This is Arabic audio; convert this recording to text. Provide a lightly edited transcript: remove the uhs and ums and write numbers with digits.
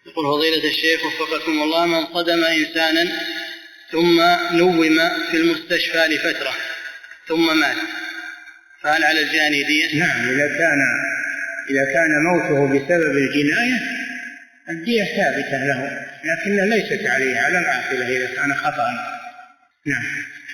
يقول فضيلة الشيخ وفقكم الله، من صدم إنسانا ثم نوم في المستشفى لفترة ثم مات، فهل على الجاني دية؟ نعم، إذا كان موته بسبب الجناية الدية ثابتة له، لكن ليست عليه على العاقلة إذا كان خطأ. نعم.